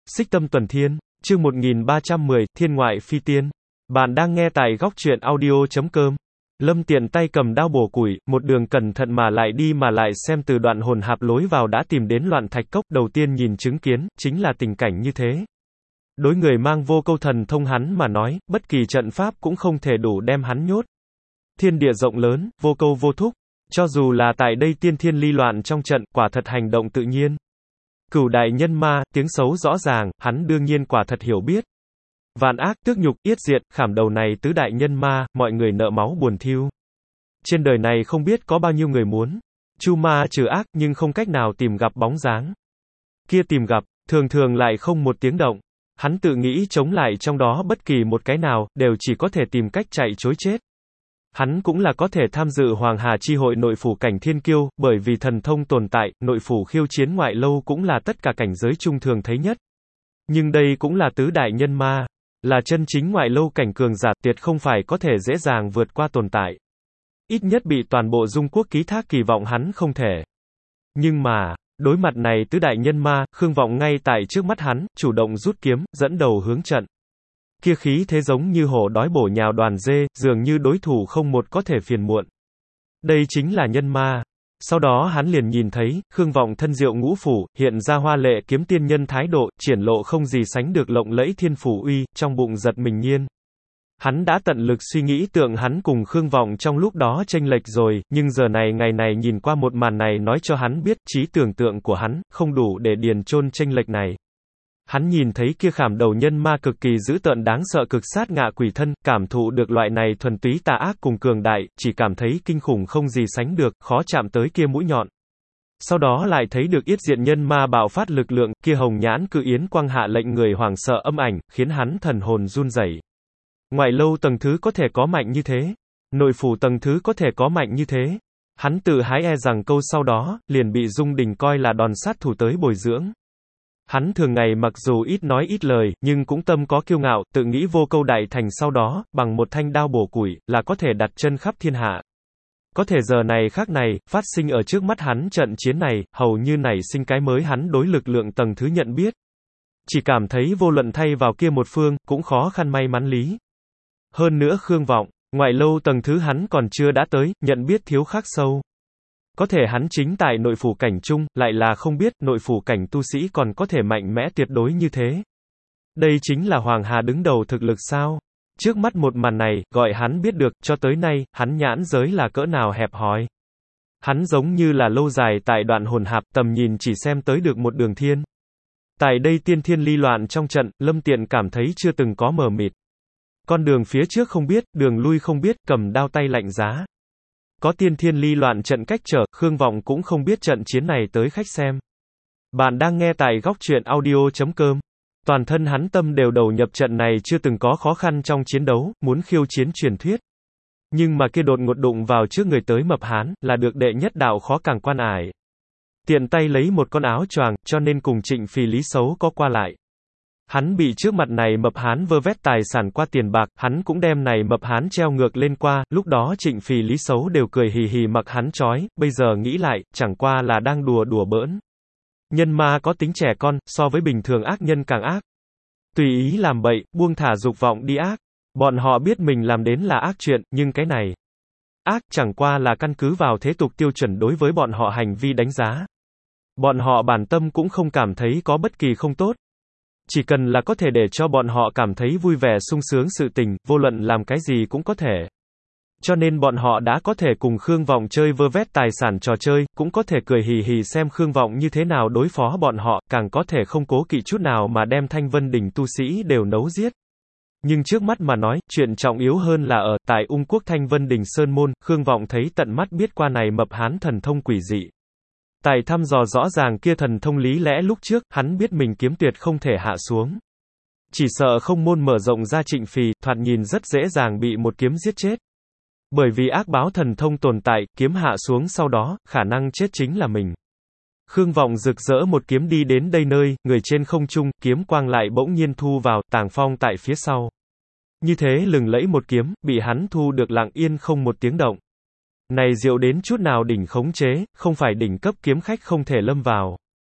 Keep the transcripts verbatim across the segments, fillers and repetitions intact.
Xích Tâm Tuần Thiên, chương một nghìn ba trăm mười, Thiên Ngoại Phi Tiên. Bạn đang nghe tại góc truyện audio chấm com. Lâm tiện tay cầm đao bổ củi, một đường cẩn thận mà lại đi mà lại xem từ đoạn hồn hạp lối vào đã tìm đến loạn thạch cốc, đầu tiên nhìn chứng kiến, chính là tình cảnh như thế. Đối người mang vô câu thần thông hắn mà nói, bất kỳ trận pháp cũng không thể đủ đem hắn nhốt. Thiên địa rộng lớn, vô câu vô thúc, cho dù là tại đây tiên thiên ly loạn trong trận, quả thật hành động tự nhiên. Cửu đại nhân ma, tiếng xấu rõ ràng, hắn đương nhiên quả thật hiểu biết. Vạn ác, tước nhục, yết diệt, khảm đầu này tứ đại nhân ma, mọi người nợ máu buồn thiêu. Trên đời này không biết có bao nhiêu người muốn chu ma trừ ác, nhưng không cách nào tìm gặp bóng dáng. Kia tìm gặp, thường thường lại không một tiếng động. Hắn tự nghĩ chống lại trong đó bất kỳ một cái nào, đều chỉ có thể tìm cách chạy trối chết. Hắn cũng là có thể tham dự Hoàng Hà chi hội nội phủ cảnh thiên kiêu, bởi vì thần thông tồn tại, nội phủ khiêu chiến ngoại lâu cũng là tất cả cảnh giới trung thường thấy nhất. Nhưng đây cũng là tứ đại nhân ma, là chân chính ngoại lâu cảnh cường giả, tuyệt không phải có thể dễ dàng vượt qua tồn tại. Ít nhất bị toàn bộ Dung Quốc ký thác kỳ vọng hắn không thể. Nhưng mà, đối mặt này tứ đại nhân ma, Khương Vọng ngay tại trước mắt hắn, chủ động rút kiếm, dẫn đầu hướng trận. Kia khí thế giống như hổ đói bổ nhào đoàn dê, dường như đối thủ không một có thể phiền muộn. Đây chính là nhân ma. Sau đó hắn liền nhìn thấy, Khương Vọng thân diệu ngũ phủ, hiện ra hoa lệ kiếm tiên nhân thái độ, triển lộ không gì sánh được lộng lẫy thiên phủ uy, trong bụng giật mình nhiên. Hắn đã tận lực suy nghĩ tượng hắn cùng Khương Vọng trong lúc đó chênh lệch rồi, nhưng giờ này ngày này nhìn qua một màn này nói cho hắn biết, trí tưởng tượng của hắn, không đủ để điền chôn chênh lệch này. Hắn nhìn thấy kia khảm đầu nhân ma cực kỳ dữ tợn đáng sợ cực sát ngạ quỷ thân, cảm thụ được loại này thuần túy tà ác cùng cường đại, chỉ cảm thấy kinh khủng không gì sánh được, khó chạm tới kia mũi nhọn. Sau đó lại thấy được yết diện nhân ma bạo phát lực lượng, kia hồng nhãn cự yến quang hạ lệnh người hoảng sợ âm ảnh, khiến hắn thần hồn run rẩy. Ngoại lâu tầng thứ có thể có mạnh như thế, nội phủ tầng thứ có thể có mạnh như thế. Hắn tự hái e rằng câu sau đó, liền bị Dung Đình coi là đòn sát thủ tới bồi dưỡng. Hắn thường ngày mặc dù ít nói ít lời, nhưng cũng tâm có kiêu ngạo, tự nghĩ vô câu đại thành sau đó, bằng một thanh đao bổ củi, là có thể đặt chân khắp thiên hạ. Có thể giờ này khác này, phát sinh ở trước mắt hắn trận chiến này, hầu như nảy sinh cái mới hắn đối lực lượng tầng thứ nhận biết. Chỉ cảm thấy vô luận thay vào kia một phương, cũng khó khăn may mắn lý. Hơn nữa Khương Vọng, ngoại lâu tầng thứ hắn còn chưa đã tới, nhận biết thiếu khắc sâu. Có thể hắn chính tại nội phủ cảnh chung, lại là không biết, nội phủ cảnh tu sĩ còn có thể mạnh mẽ tuyệt đối như thế. Đây chính là Hoàng Hà đứng đầu thực lực sao? Trước mắt một màn này, gọi hắn biết được, cho tới nay, hắn nhãn giới là cỡ nào hẹp hòi. Hắn giống như là lâu dài tại đoạn hồn hạp, tầm nhìn chỉ xem tới được một đường thiên. Tại đây tiên thiên ly loạn trong trận, Lâm Tiện cảm thấy chưa từng có mờ mịt. Con đường phía trước không biết, đường lui không biết, cầm đao tay lạnh giá. Có tiên thiên ly loạn trận cách trở, Khương Vọng cũng không biết trận chiến này tới khách xem. Bạn đang nghe tại góc truyện audio chấm com. Toàn thân hắn tâm đều đầu nhập trận này chưa từng có khó khăn trong chiến đấu, muốn khiêu chiến truyền thuyết. Nhưng mà kia đột ngột đụng vào trước người tới mập hán, là được đệ nhất đạo khó càng quan ải. Tiện tay lấy một con áo choàng, cho nên cùng Trịnh Phì Lý xấu có qua lại. Hắn bị trước mặt này mập hán vơ vét tài sản qua tiền bạc, hắn cũng đem này mập hán treo ngược lên qua, lúc đó Trịnh Phì Lý xấu đều cười hì hì mặc hắn trói, bây giờ nghĩ lại, chẳng qua là đang đùa đùa bỡn. Nhân ma có tính trẻ con, so với bình thường ác nhân càng ác. Tùy ý làm bậy, buông thả dục vọng đi ác. Bọn họ biết mình làm đến là ác chuyện, nhưng cái này ác chẳng qua là căn cứ vào thế tục tiêu chuẩn đối với bọn họ hành vi đánh giá. Bọn họ bản tâm cũng không cảm thấy có bất kỳ không tốt. Chỉ cần là có thể để cho bọn họ cảm thấy vui vẻ sung sướng sự tình, vô luận làm cái gì cũng có thể. Cho nên bọn họ đã có thể cùng Khương Vọng chơi vơ vét tài sản trò chơi, cũng có thể cười hì hì xem Khương Vọng như thế nào đối phó bọn họ, càng có thể không cố kỵ chút nào mà đem Thanh Vân Đỉnh tu sĩ đều nấu giết. Nhưng trước mắt mà nói, chuyện trọng yếu hơn là ở, tại Ung Quốc Thanh Vân Đỉnh Sơn Môn, Khương Vọng thấy tận mắt biết qua này mập hán thần thông quỷ dị. Tại thăm dò rõ ràng kia thần thông lý lẽ lúc trước, hắn biết mình kiếm tuyệt không thể hạ xuống. Chỉ sợ không môn mở rộng ra Trịnh Phì, thoạt nhìn rất dễ dàng bị một kiếm giết chết. Bởi vì ác báo thần thông tồn tại, kiếm hạ xuống sau đó, khả năng chết chính là mình. Khương Vọng rực rỡ một kiếm đi đến đây nơi, người trên không trung, kiếm quang lại bỗng nhiên thu vào, Tàng Phong tại phía sau. Như thế lừng lẫy một kiếm, bị hắn thu được lặng yên không một tiếng động. Này diệu đến chút nào đỉnh khống chế, không phải đỉnh cấp kiếm khách không thể lâm vào.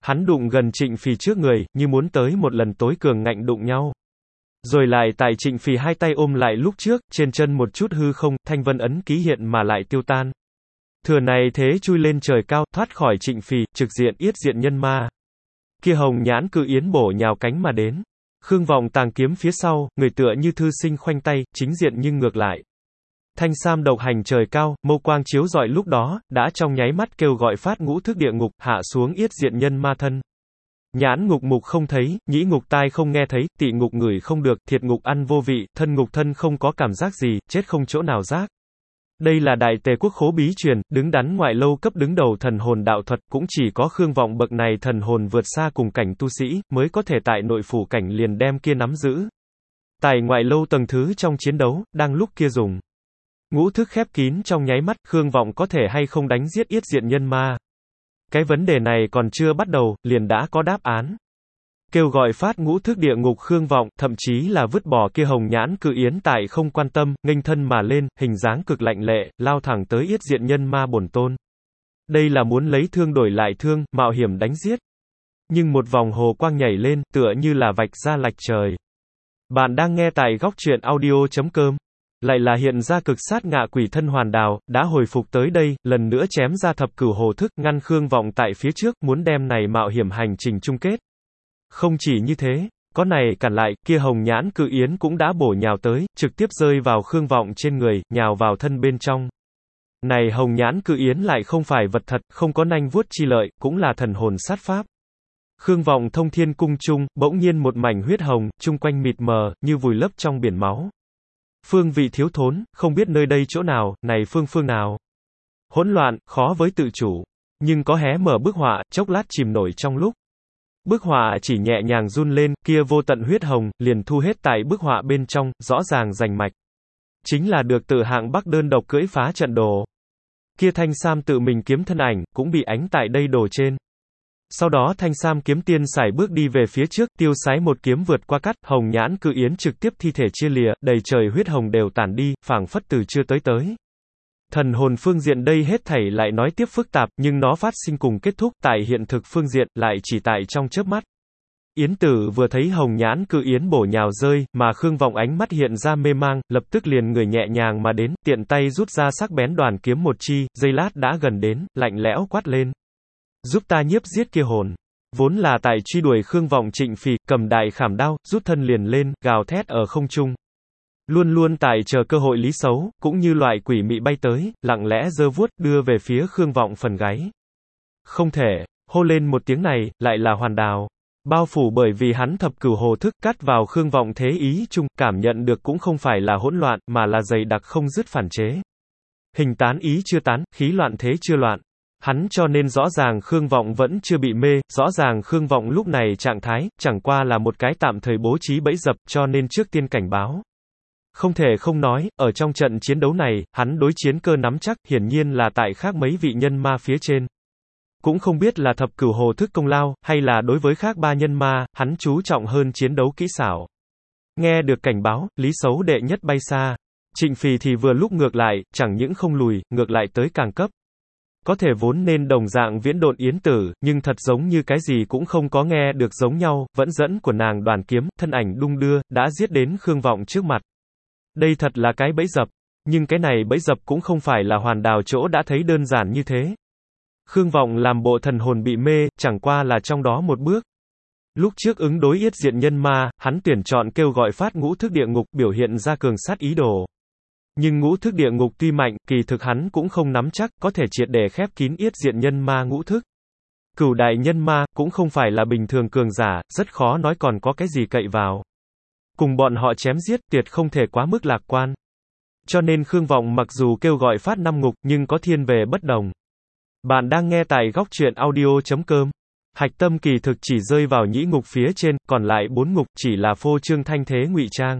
Hắn đụng gần Trịnh Phì trước người, như muốn tới một lần tối cường ngạnh đụng nhau. Rồi lại tại Trịnh Phì hai tay ôm lại lúc trước, trên chân một chút hư không, thanh vân ấn ký hiện mà lại tiêu tan. Thừa này thế chui lên trời cao, thoát khỏi Trịnh Phì, trực diện yết diện nhân ma. Kia hồng nhãn cự yến bổ nhào cánh mà đến. Khương Vọng tàng kiếm phía sau, người tựa như thư sinh khoanh tay, chính diện nhưng ngược lại. Thanh sam độc hành trời cao, mâu quang chiếu rọi lúc đó, đã trong nháy mắt kêu gọi phát ngũ thức địa ngục, hạ xuống yết diện nhân ma thân. Nhãn ngục mục không thấy, nhĩ ngục tai không nghe thấy, tị ngục ngửi không được, thiệt ngục ăn vô vị, thân ngục thân không có cảm giác gì, chết không chỗ nào giác. Đây là đại tề quốc khố bí truyền, đứng đắn ngoại lâu cấp đứng đầu thần hồn đạo thuật, cũng chỉ có Khương Vọng bậc này thần hồn vượt xa cùng cảnh tu sĩ, mới có thể tại nội phủ cảnh liền đem kia nắm giữ. Tại ngoại lâu tầng thứ trong chiến đấu, đang lúc kia dùng ngũ thức khép kín trong nháy mắt, Khương Vọng có thể hay không đánh giết yết diện nhân ma. Cái vấn đề này còn chưa bắt đầu, liền đã có đáp án. Kêu gọi phát ngũ thức địa ngục Khương Vọng, thậm chí là vứt bỏ kia hồng nhãn cự yến tại không quan tâm, nghênh thân mà lên, hình dáng cực lạnh lệ, lao thẳng tới yết diện nhân ma bổn tôn. Đây là muốn lấy thương đổi lại thương, mạo hiểm đánh giết. Nhưng một vòng hồ quang nhảy lên, tựa như là vạch ra lạch trời. Bạn đang nghe tại góc truyện audio chấm com. Lại là hiện ra cực sát ngạ quỷ thân hoàn đào, đã hồi phục tới đây, lần nữa chém ra thập cửu hồ thức, ngăn Khương Vọng tại phía trước, muốn đem này mạo hiểm hành trình chung kết. Không chỉ như thế, có này cản lại, kia hồng nhãn cự yến cũng đã bổ nhào tới, trực tiếp rơi vào Khương Vọng trên người, nhào vào thân bên trong. Này hồng nhãn cự yến lại không phải vật thật, không có nanh vuốt chi lợi, cũng là thần hồn sát pháp. Khương Vọng thông thiên cung chung, bỗng nhiên một mảnh huyết hồng, chung quanh mịt mờ, như vùi lấp trong biển máu. Phương vị thiếu thốn, không biết nơi đây chỗ nào, này phương phương nào. Hỗn loạn, khó với tự chủ. Nhưng có hé mở bức họa, chốc lát chìm nổi trong lúc. Bức họa chỉ nhẹ nhàng run lên, kia vô tận huyết hồng, liền thu hết tại bức họa bên trong, rõ ràng rành mạch. Chính là được từ hạng Bắc đơn độc cưỡi phá trận đồ. Kia thanh sam tự mình kiếm thân ảnh, cũng bị ánh tại đây đồ trên. Sau đó thanh sam kiếm tiên sải bước đi về phía trước, tiêu sái một kiếm vượt qua cắt, hồng nhãn cự yến trực tiếp thi thể chia lìa, đầy trời huyết hồng đều tản đi, phảng phất từ chưa tới tới. Thần hồn phương diện đây hết thảy lại nói tiếp phức tạp, nhưng nó phát sinh cùng kết thúc, tại hiện thực phương diện, lại chỉ tại trong chớp mắt. Yến Tử vừa thấy hồng nhãn cự yến bổ nhào rơi, mà Khương Vọng ánh mắt hiện ra mê mang, lập tức liền người nhẹ nhàng mà đến, tiện tay rút ra sắc bén đoàn kiếm một chi, giây lát đã gần đến, lạnh lẽo quát lên. Giúp ta nhiếp giết kia hồn. Vốn là tại truy đuổi Khương Vọng Trịnh Phì, cầm đại khảm đao, rút thân liền lên, gào thét ở không trung. Luôn luôn tại chờ cơ hội lý xấu, cũng như loại quỷ mị bay tới, lặng lẽ giơ vuốt, đưa về phía Khương Vọng phần gáy. Không thể, hô lên một tiếng này, lại là hoàn đào. Bao phủ bởi vì hắn thập cửu hồ thức cắt vào Khương Vọng thế ý chung, cảm nhận được cũng không phải là hỗn loạn, mà là dày đặc không dứt phản chế. Hình tán ý chưa tán, khí loạn thế chưa loạn. Hắn cho nên rõ ràng Khương Vọng vẫn chưa bị mê, rõ ràng Khương Vọng lúc này trạng thái, chẳng qua là một cái tạm thời bố trí bẫy dập, cho nên trước tiên cảnh báo. Không thể không nói, ở trong trận chiến đấu này, hắn đối chiến cơ nắm chắc, hiển nhiên là tại khác mấy vị nhân ma phía trên. Cũng không biết là thập cửu hồ thức công lao, hay là đối với khác ba nhân ma, hắn chú trọng hơn chiến đấu kỹ xảo. Nghe được cảnh báo, lý xấu đệ nhất bay xa. Trịnh Phì thì vừa lúc ngược lại, chẳng những không lùi, ngược lại tới càng cấp. Có thể vốn nên đồng dạng viễn độn Yến Tử, nhưng thật giống như cái gì cũng không có nghe được giống nhau, vẫn dẫn của nàng đoàn kiếm, thân ảnh đung đưa, đã giết đến Khương Vọng trước mặt. Đây thật là cái bẫy dập, nhưng cái này bẫy dập cũng không phải là hoàn đào chỗ đã thấy đơn giản như thế. Khương Vọng làm bộ thần hồn bị mê, chẳng qua là trong đó một bước. Lúc trước ứng đối yết diện nhân ma, hắn tuyển chọn kêu gọi phát ngũ thức địa ngục, biểu hiện ra cường sát ý đồ. Nhưng ngũ thức địa ngục tuy mạnh, kỳ thực hắn cũng không nắm chắc, có thể triệt để khép kín yết diện nhân ma ngũ thức. Cửu đại nhân ma, cũng không phải là bình thường cường giả, rất khó nói còn có cái gì cậy vào. Cùng bọn họ chém giết, tuyệt không thể quá mức lạc quan. Cho nên Khương Vọng mặc dù kêu gọi phát năm ngục, nhưng có thiên về bất đồng. Bạn đang nghe tại góc truyện audio chấm com. Hạch tâm kỳ thực chỉ rơi vào nhĩ ngục phía trên, còn lại bốn ngục chỉ là phô trương thanh thế ngụy trang.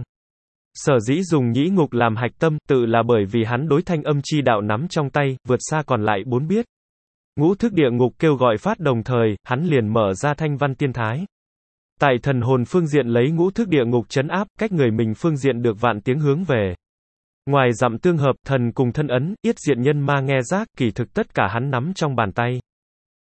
Sở dĩ dùng nhĩ ngục làm hạch tâm, tự là bởi vì hắn đối thanh âm chi đạo nắm trong tay, vượt xa còn lại bốn biết. Ngũ thức địa ngục kêu gọi phát đồng thời, hắn liền mở ra thanh văn tiên thái. Tại thần hồn phương diện lấy ngũ thức địa ngục trấn áp, cách người mình phương diện được vạn tiếng hướng về. Ngoài dặm tương hợp, thần cùng thân ấn, yết diện nhân ma nghe giác, kỳ thực tất cả hắn nắm trong bàn tay.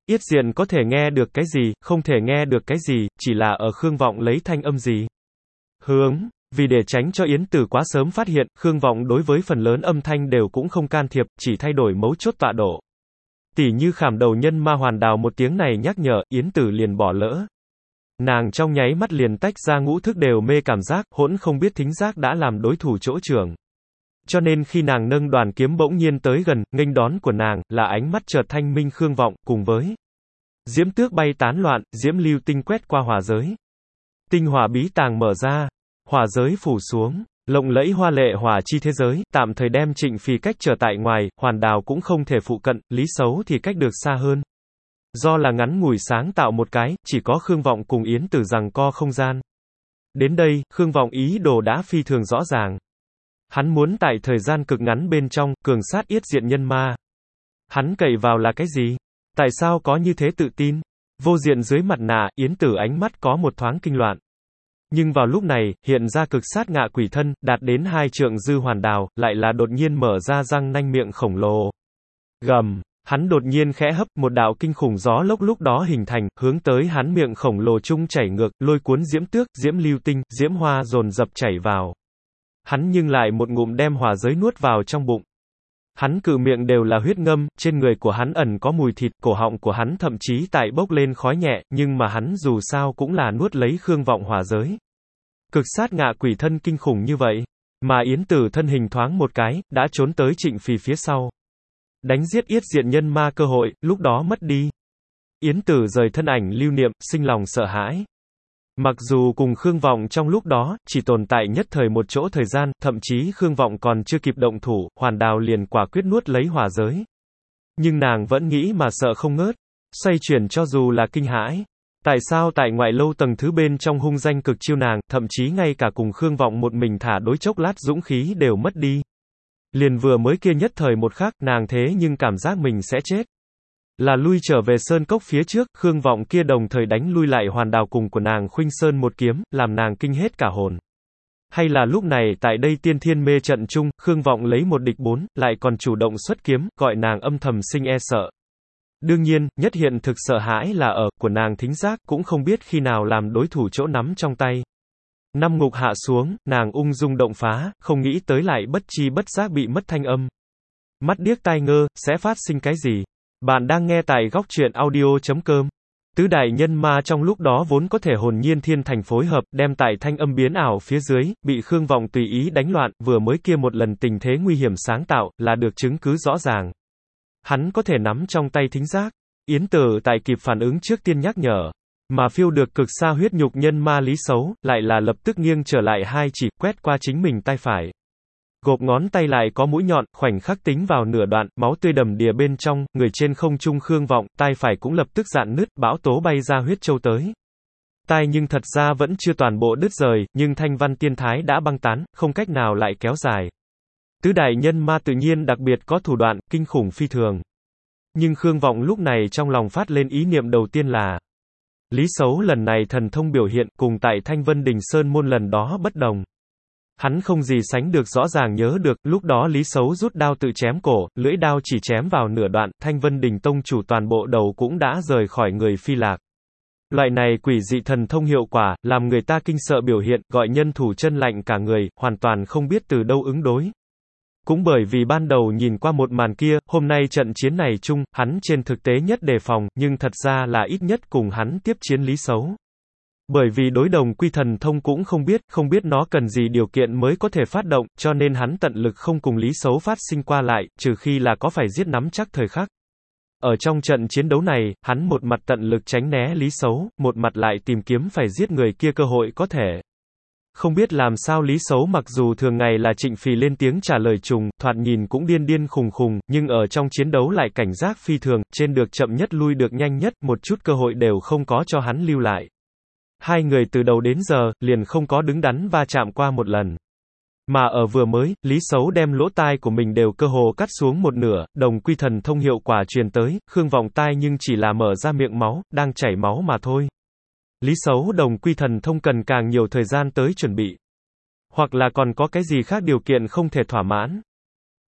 Yết Diện có thể nghe được cái gì, không thể nghe được cái gì, chỉ là ở Khương Vọng lấy thanh âm gì. Hướng, vì để tránh cho Yến Tử quá sớm phát hiện, Khương Vọng đối với phần lớn âm thanh đều cũng không can thiệp, chỉ thay đổi mấu chốt tọa độ. Tỉ như khảm đầu nhân ma hoàn đào một tiếng này nhắc nhở, Yến Tử liền bỏ lỡ. Nàng trong nháy mắt liền tách ra ngũ thức đều mê cảm giác, hỗn không biết thính giác đã làm đối thủ chỗ trưởng. Cho nên khi nàng nâng đoàn kiếm bỗng nhiên tới gần, nghênh đón của nàng, là ánh mắt chợt thanh minh Khương Vọng, cùng với diễm tước bay tán loạn, diễm lưu tinh quét qua hỏa giới. Tinh hỏa bí tàng mở ra, hỏa giới phủ xuống, lộng lẫy hoa lệ hỏa chi thế giới, tạm thời đem Trịnh Phì cách trở tại ngoài, hoàn đào cũng không thể phụ cận, Lý Sấu thì cách được xa hơn. Do là ngắn ngủi sáng tạo một cái, chỉ có Khương Vọng cùng Yến Tử giằng co không gian. Đến đây, Khương Vọng ý đồ đã phi thường rõ ràng. Hắn muốn tại thời gian cực ngắn bên trong, cường sát Yết Diện nhân ma. Hắn cậy vào là cái gì? Tại sao có như thế tự tin? Vô diện dưới mặt nạ, Yến Tử ánh mắt có một thoáng kinh loạn. Nhưng vào lúc này, hiện ra cực sát ngạ quỷ thân, đạt đến hai trượng dư hoàn đào, lại là đột nhiên mở ra răng nanh miệng khổng lồ. Gầm, hắn đột nhiên khẽ hấp, một đạo kinh khủng gió lốc lúc đó hình thành, hướng tới hắn miệng khổng lồ trung chảy ngược, lôi cuốn diễm tước, diễm lưu tinh, diễm hoa dồn dập chảy vào. Hắn nhưng lại một ngụm đem hỏa giới nuốt vào trong bụng. Hắn cự miệng đều là huyết ngâm, trên người của hắn ẩn có mùi thịt, cổ họng của hắn thậm chí tại bốc lên khói nhẹ, nhưng mà hắn dù sao cũng là nuốt lấy Khương Vọng hỏa giới. Cực sát ngạ quỷ thân kinh khủng như vậy, mà Yến Tử thân hình thoáng một cái, đã trốn tới Trịnh Phì phía sau. Đánh giết Yết Diện nhân ma cơ hội, lúc đó mất đi. Yến Tử rời thân ảnh lưu niệm, sinh lòng sợ hãi. Mặc dù cùng Khương Vọng trong lúc đó, chỉ tồn tại nhất thời một chỗ thời gian, thậm chí Khương Vọng còn chưa kịp động thủ, hoàn đào liền quả quyết nuốt lấy hỏa giới. Nhưng nàng vẫn nghĩ mà sợ không ngớt, xoay chuyển cho dù là kinh hãi. Tại sao tại ngoại lâu tầng thứ bên trong hung danh cực chiêu nàng, thậm chí ngay cả cùng Khương Vọng một mình thả đối chốc lát dũng khí đều mất đi. Liền vừa mới kia nhất thời một khắc, nàng thế nhưng cảm giác mình sẽ chết. Là lui trở về sơn cốc phía trước, Khương Vọng kia đồng thời đánh lui lại hoàn đào cùng của nàng Khuynh Sơn một kiếm, làm nàng kinh hết cả hồn. Hay là lúc này tại đây tiên thiên mê trận chung, Khương Vọng lấy một địch bốn, lại còn chủ động xuất kiếm, gọi nàng âm thầm sinh e sợ. Đương nhiên, nhất hiện thực sợ hãi là ở, của nàng thính giác, cũng không biết khi nào làm đối thủ chỗ nắm trong tay. Năm ngục hạ xuống, nàng ung dung động phá, không nghĩ tới lại bất chi bất giác bị mất thanh âm. Mắt điếc tai ngơ, sẽ phát sinh cái gì? Bạn đang nghe tại góc truyện audio chấm com. Tứ đại nhân ma trong lúc đó vốn có thể hồn nhiên thiên thành phối hợp, đem tại thanh âm biến ảo phía dưới, bị Khương Vọng tùy ý đánh loạn, vừa mới kia một lần tình thế nguy hiểm sáng tạo, là được chứng cứ rõ ràng. Hắn có thể nắm trong tay thính giác. Yến Tử tại kịp phản ứng trước tiên nhắc nhở. Mà phiêu được cực xa huyết nhục nhân ma Lý Sấu, lại là lập tức nghiêng trở lại hai chỉ, quét qua chính mình tay phải. Gộp ngón tay lại có mũi nhọn, khoảnh khắc tính vào nửa đoạn, máu tươi đầm đìa bên trong, người trên không trung Khương Vọng, tay phải cũng lập tức dạn nứt, bão tố bay ra huyết châu tới. Tai nhưng thật ra vẫn chưa toàn bộ đứt rời, nhưng thanh văn tiên thái đã băng tán, không cách nào lại kéo dài. Tứ đại nhân ma tự nhiên đặc biệt có thủ đoạn, kinh khủng phi thường. Nhưng Khương Vọng lúc này trong lòng phát lên ý niệm đầu tiên là Lý Sấu lần này thần thông biểu hiện, cùng tại Thanh Vân Đình Sơn môn lần đó bất đồng. Hắn không gì sánh được rõ ràng nhớ được, lúc đó Lý Sấu rút đao tự chém cổ, lưỡi đao chỉ chém vào nửa đoạn, Thanh Vân Đình tông chủ toàn bộ đầu cũng đã rời khỏi người phi lạc. Loại này quỷ dị thần thông hiệu quả, làm người ta kinh sợ biểu hiện, gọi nhân thủ chân lạnh cả người, hoàn toàn không biết từ đâu ứng đối. Cũng bởi vì ban đầu nhìn qua một màn kia, hôm nay trận chiến này chung, hắn trên thực tế nhất đề phòng, nhưng thật ra là ít nhất cùng hắn tiếp chiến Lý Sấu. Bởi vì đối đồng quy thần thông cũng không biết, không biết nó cần gì điều kiện mới có thể phát động, cho nên hắn tận lực không cùng Lý Sấu phát sinh qua lại, trừ khi là có phải giết nắm chắc thời khắc. Ở trong trận chiến đấu này, hắn một mặt tận lực tránh né Lý Sấu, một mặt lại tìm kiếm phải giết người kia cơ hội có thể. Không biết làm sao Lý Sấu mặc dù thường ngày là Trịnh Phì lên tiếng trả lời trùng, thoạt nhìn cũng điên điên khùng khùng, nhưng ở trong chiến đấu lại cảnh giác phi thường, trên được chậm nhất lui được nhanh nhất, một chút cơ hội đều không có cho hắn lưu lại. Hai người từ đầu đến giờ, liền không có đứng đắn va chạm qua một lần. Mà ở vừa mới, Lý Sấu đem lỗ tai của mình đều cơ hồ cắt xuống một nửa, đồng quy thần thông hiệu quả truyền tới, Khương Vọng tai nhưng chỉ là mở ra miệng máu, đang chảy máu mà thôi. Lý Sấu đồng quy thần thông cần càng nhiều thời gian tới chuẩn bị. Hoặc là còn có cái gì khác điều kiện không thể thỏa mãn.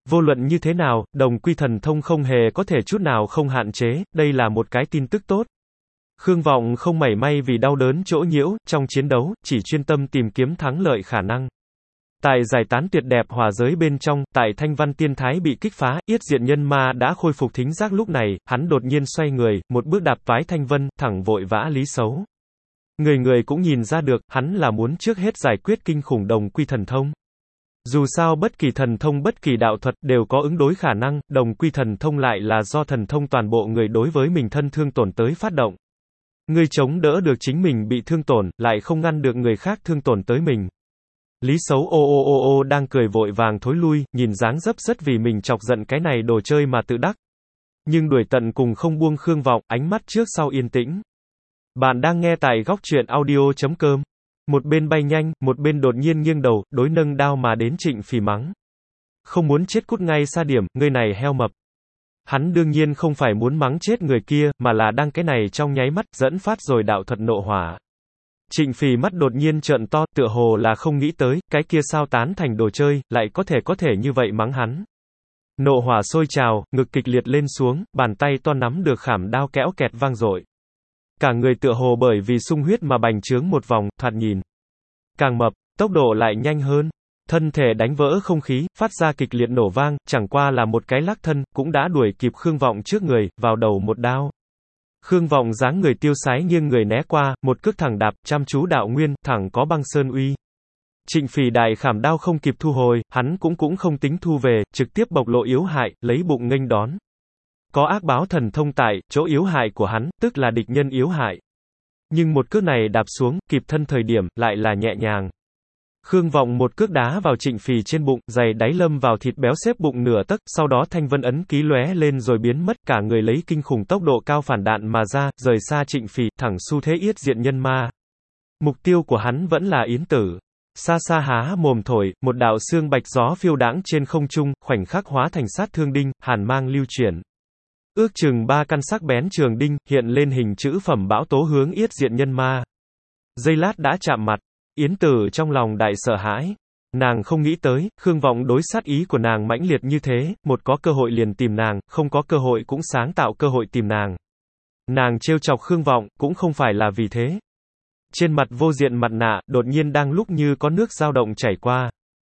Vô luận như thế nào, đồng quy thần thông không hề có thể chút nào không hạn chế, đây là một cái tin tức tốt. Khương Vọng không mảy may vì đau đớn chỗ nhiễu, trong chiến đấu, chỉ chuyên tâm tìm kiếm thắng lợi khả năng. Tại giải tán tuyệt đẹp hỏa giới bên trong, tại thanh văn tiên thái bị kích phá, yết diện nhân ma đã khôi phục thính giác lúc này, hắn đột nhiên xoay người, một bước đạp toái thanh vân, thẳng vội vã Lý Sấu. Người người cũng nhìn ra được, hắn là muốn trước hết giải quyết kinh khủng đồng quy thần thông. Dù sao bất kỳ thần thông bất kỳ đạo thuật đều có ứng đối khả năng, đồng quy thần thông lại là do thần thông toàn bộ người đối với mình thân thương tổn tới phát động. Người chống đỡ được chính mình bị thương tổn, lại không ngăn được người khác thương tổn tới mình. Lý Sấu ô ô ô ô đang cười vội vàng thối lui, nhìn dáng dấp rất vì mình chọc giận cái này đồ chơi mà tự đắc. Nhưng đuổi tận cùng không buông Khương Vọng, ánh mắt trước sau yên tĩnh. Bạn đang nghe tại góc truyện audio chấm com. Một bên bay nhanh, một bên đột nhiên nghiêng đầu, đối nâng đao mà đến Trịnh Phỉ mắng. Không muốn chết cút ngay xa điểm, ngươi này heo mập. Hắn đương nhiên không phải muốn mắng chết người kia, mà là đang cái này trong nháy mắt, dẫn phát rồi đạo thuật nộ hỏa. Trịnh Phỉ mắt đột nhiên trợn to, tựa hồ là không nghĩ tới, cái kia sao tán thành đồ chơi, lại có thể có thể như vậy mắng hắn. Nộ hỏa sôi trào, ngực kịch liệt lên xuống, bàn tay to nắm được khảm đao kéo kẹt vang dội. Cả người tựa hồ bởi vì sung huyết mà bành trướng một vòng, thoạt nhìn càng mập, tốc độ lại nhanh hơn. Thân thể đánh vỡ không khí, phát ra kịch liệt nổ vang, chẳng qua là một cái lắc thân, cũng đã đuổi kịp Khương Vọng trước người, vào đầu một đao. Khương Vọng dáng người tiêu sái nghiêng người né qua, một cước thẳng đạp, chăm chú đạo nguyên, thẳng có băng sơn uy. Trịnh Phỉ đại khảm đao không kịp thu hồi, hắn cũng cũng không tính thu về, trực tiếp bộc lộ yếu hại, lấy bụng nghênh đón. Có ác báo thần thông tại, chỗ yếu hại của hắn, tức là địch nhân yếu hại. Nhưng một cước này đạp xuống, kịp thân thời điểm, lại là nhẹ nhàng. Khương Vọng một cước đá vào Trịnh Phỉ trên bụng, giày đáy lâm vào thịt béo xếp bụng nửa tấc, sau đó thanh vân ấn ký lóe lên rồi biến mất, cả người lấy kinh khủng tốc độ cao phản đạn mà ra, rời xa Trịnh Phỉ, thẳng xu thế yết diện nhân ma. Mục tiêu của hắn vẫn là Yến Tử. Xa xa há mồm thổi, một đạo xương bạch gió phiêu đãng trên không trung, khoảnh khắc hóa thành sát thương đinh, hàn mang lưu chuyển. Ước chừng ba căn sắc bén trường đinh, hiện lên hình chữ phẩm bão tố hướng yết diện nhân ma. Giây lát đã chạm mặt, Yến Tử trong lòng đại sợ hãi. Nàng không nghĩ tới, Khương Vọng đối sát ý của nàng mãnh liệt như thế, một có cơ hội liền tìm nàng, không có cơ hội cũng sáng tạo cơ hội tìm nàng. Nàng trêu chọc Khương Vọng, cũng không phải là vì thế. Trên mặt vô diện mặt nạ, đột nhiên đang lúc như có nước dao động chảy qua.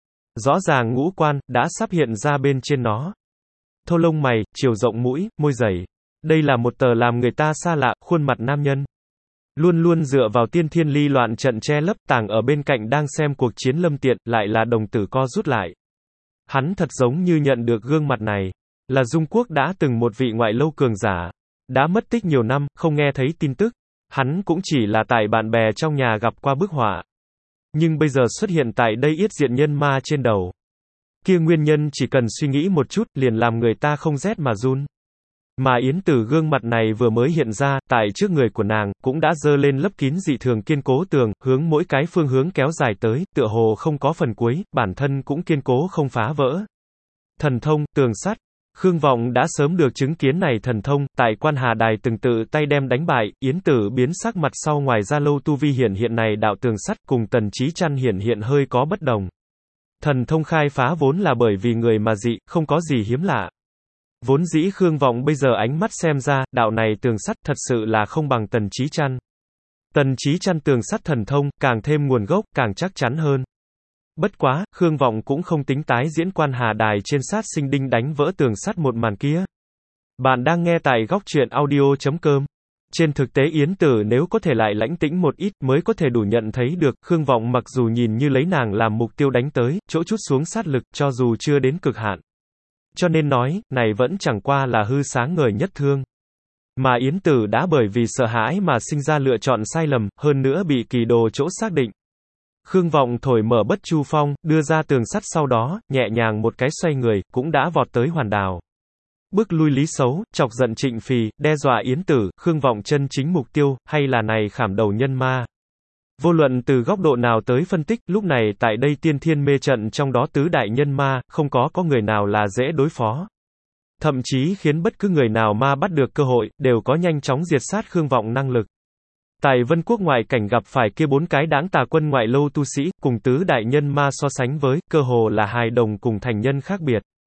Rõ ràng ngũ quan, đã sắp hiện ra bên trên nó. Thô lông mày, chiều rộng mũi, môi dày. Đây là một tờ làm người ta xa lạ, khuôn mặt nam nhân. Luôn luôn dựa vào tiên thiên ly loạn trận che lấp, tàng ở bên cạnh đang xem cuộc chiến Lâm Tiện, lại là đồng tử co rút lại. Hắn thật giống như nhận được gương mặt này. Là Dung Quốc đã từng một vị ngoại lâu cường giả. Đã mất tích nhiều năm, không nghe thấy tin tức. Hắn cũng chỉ là tại bạn bè trong nhà gặp qua bức họa. Nhưng bây giờ xuất hiện tại đây yết diện nhân ma trên đầu. Kia nguyên nhân chỉ cần suy nghĩ một chút, liền làm người ta không rét mà run. Mà Yến Tử gương mặt này vừa mới hiện ra, tại trước người của nàng, cũng đã dơ lên lấp kín dị thường kiên cố tường, hướng mỗi cái phương hướng kéo dài tới, tựa hồ không có phần cuối, bản thân cũng kiên cố không phá vỡ. Thần thông, tường sắt. Khương Vọng đã sớm được chứng kiến này thần thông, tại Quan Hà Đài từng tự tay đem đánh bại, Yến Tử biến sắc mặt sau ngoài ra lâu tu vi hiển hiện này đạo tường sắt cùng Tần Chí Chăn hiển hiện hơi có bất đồng. Thần thông khai phá vốn là bởi vì người mà dị, không có gì hiếm lạ. Vốn dĩ Khương Vọng bây giờ ánh mắt xem ra, đạo này tường sắt thật sự là không bằng Tần Chí Chăn. Tần Chí Chăn tường sắt thần thông, càng thêm nguồn gốc, càng chắc chắn hơn. Bất quá, Khương Vọng cũng không tính tái diễn Quan Hà Đài trên sát sinh đinh đánh vỡ tường sắt một màn kia. Bạn đang nghe tại góc truyện audio chấm com. Trên thực tế Yến Tử nếu có thể lại lãnh tĩnh một ít mới có thể đủ nhận thấy được, Khương Vọng mặc dù nhìn như lấy nàng làm mục tiêu đánh tới, chỗ chút xuống sát lực, cho dù chưa đến cực hạn. Cho nên nói, này vẫn chẳng qua là hư sáng ngời nhất thương. Mà Yến Tử đã bởi vì sợ hãi mà sinh ra lựa chọn sai lầm, hơn nữa bị kỳ đồ chỗ xác định. Khương Vọng thổi mở bất chu phong, đưa ra tường sắt sau đó, nhẹ nhàng một cái xoay người, cũng đã vọt tới hoàn đào. Bước lui Lý Sấu, chọc giận Trịnh Phỉ, đe dọa Yến Tử, Khương Vọng chân chính mục tiêu, hay là này khảm đầu nhân ma. Vô luận từ góc độ nào tới phân tích, lúc này tại đây tiên thiên mê trận trong đó tứ đại nhân ma, không có có người nào là dễ đối phó. Thậm chí khiến bất cứ người nào ma bắt được cơ hội, đều có nhanh chóng diệt sát Khương Vọng năng lực. Tại Vân Quốc ngoại cảnh gặp phải kia bốn cái đáng tà quân ngoại lâu tu sĩ, cùng tứ đại nhân ma so sánh với, cơ hồ là hài đồng cùng thành nhân khác biệt.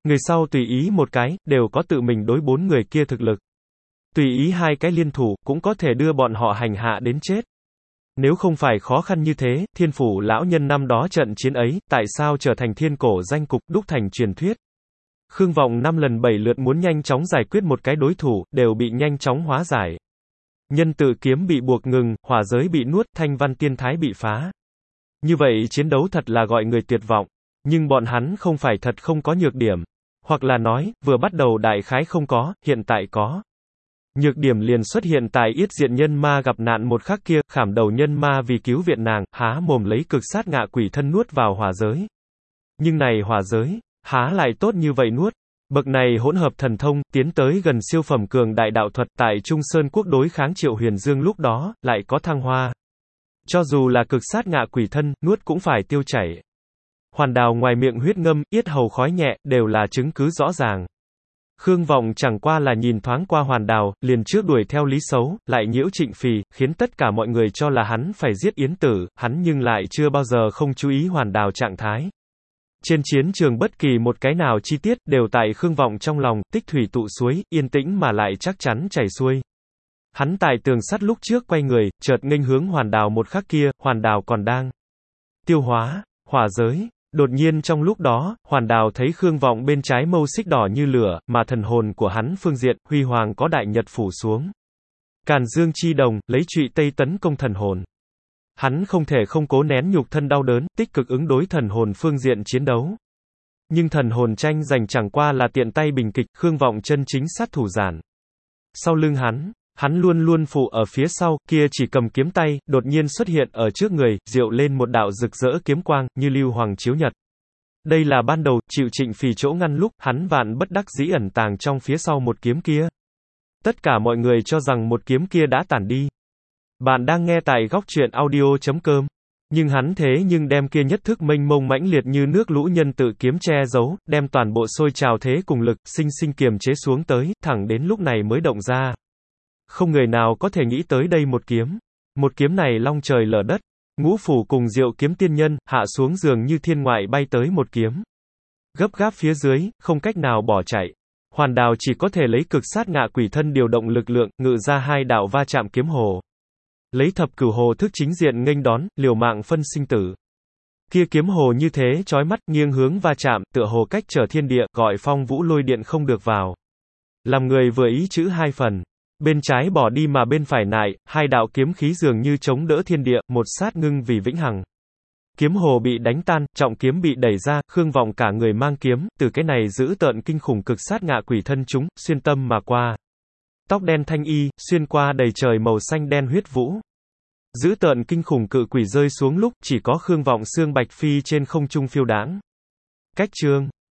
Người sau tùy ý một cái, đều có tự mình đối bốn người kia thực lực. Tùy ý hai cái liên thủ, cũng có thể đưa bọn họ hành hạ đến chết. Nếu không phải khó khăn như thế, Thiên Phủ lão nhân năm đó trận chiến ấy, tại sao trở thành thiên cổ danh cục, đúc thành truyền thuyết? Khương Vọng năm lần bảy lượt muốn nhanh chóng giải quyết một cái đối thủ, đều bị nhanh chóng hóa giải. Nhân tự kiếm bị buộc ngừng, hỏa giới bị nuốt, thanh văn tiên thái bị phá. Như vậy chiến đấu thật là gọi người tuyệt vọng. Nhưng bọn hắn không phải thật không có nhược điểm. Hoặc là nói, vừa bắt đầu đại khái không có, hiện tại có. Nhược điểm liền xuất hiện tại yết diện nhân ma gặp nạn một khắc kia, khảm đầu nhân ma vì cứu viện nàng, há mồm lấy cực sát ngạ quỷ thân nuốt vào hỏa giới. Nhưng này hỏa giới, há lại tốt như vậy nuốt. Bậc này hỗn hợp thần thông, tiến tới gần siêu phẩm cường đại đạo thuật tại Trung Sơn Quốc đối kháng Triệu Huyền Dương lúc đó, lại có thăng hoa. Cho dù là cực sát ngạ quỷ thân, nuốt cũng phải tiêu chảy. Hoàn Đào ngoài miệng huyết ngâm, yết hầu khói nhẹ, đều là chứng cứ rõ ràng. Khương Vọng chẳng qua là nhìn thoáng qua Hoàn Đào, liền trước đuổi theo Lý Sấu, lại nhiễu Trịnh Phì, khiến tất cả mọi người cho là hắn phải giết Yến Tử, hắn nhưng lại chưa bao giờ không chú ý Hoàn Đào trạng thái. Trên chiến trường bất kỳ một cái nào chi tiết, đều tại Khương Vọng trong lòng, tích thủy tụ suối, yên tĩnh mà lại chắc chắn chảy xuôi. Hắn tại tường sắt lúc trước quay người, chợt nghênh hướng Hoàn Đào một khắc kia, Hoàn Đào còn đang tiêu hóa, hỏa giới. Đột nhiên trong lúc đó, Hoàn Đào thấy Khương Vọng bên trái mâu xích đỏ như lửa, mà thần hồn của hắn phương diện, huy hoàng có đại nhật phủ xuống. Càn Dương chi đồng, lấy trụy tây tấn công thần hồn. Hắn không thể không cố nén nhục thân đau đớn, tích cực ứng đối thần hồn phương diện chiến đấu. Nhưng thần hồn tranh giành chẳng qua là tiện tay bình kịch, Khương Vọng chân chính sát thủ giản. Sau lưng hắn, hắn luôn luôn phụ ở phía sau, kia chỉ cầm kiếm tay, đột nhiên xuất hiện ở trước người, diệu lên một đạo rực rỡ kiếm quang, như lưu hoàng chiếu nhật. Đây là ban đầu, chịu Trịnh Phì chỗ ngăn lúc, hắn vạn bất đắc dĩ ẩn tàng trong phía sau một kiếm kia. Tất cả mọi người cho rằng một kiếm kia đã tản đi. Bạn đang nghe tại góc truyện audio chấm com. Nhưng hắn thế nhưng đem kia nhất thức mênh mông mãnh liệt như nước lũ nhân tự kiếm che giấu, đem toàn bộ sôi trào thế cùng lực, sinh sinh kiềm chế xuống tới, thẳng đến lúc này mới động ra. Không người nào có thể nghĩ tới đây một kiếm. Một kiếm này long trời lở đất. Ngũ phủ cùng diệu kiếm tiên nhân, hạ xuống giường như thiên ngoại bay tới một kiếm. Gấp gáp phía dưới, không cách nào bỏ chạy. Hoàn Đào chỉ có thể lấy cực sát ngạ quỷ thân điều động lực lượng, ngự ra hai đạo va chạm kiếm hồ. Lấy thập cửu hồ thức chính diện nghênh đón, liều mạng phân sinh tử. Kia kiếm hồ như thế chói mắt, nghiêng hướng va chạm, tựa hồ cách trở thiên địa, gọi phong vũ lôi điện không được vào. Làm người vừa ý chữ hai phần. Bên trái bỏ đi mà bên phải nại, hai đạo kiếm khí dường như chống đỡ thiên địa, một sát ngưng vì vĩnh hằng. Kiếm hồ bị đánh tan, trọng kiếm bị đẩy ra, Khương Vọng cả người mang kiếm, từ cái này giữ tợn kinh khủng cực sát ngạ quỷ thân chúng, xuyên tâm mà qua. Tóc đen thanh y, xuyên qua đầy trời màu xanh đen huyết vũ. Giữ tợn kinh khủng cự quỷ rơi xuống lúc, chỉ có Khương Vọng xương bạch phi trên không trung phiêu đãng. Cách chương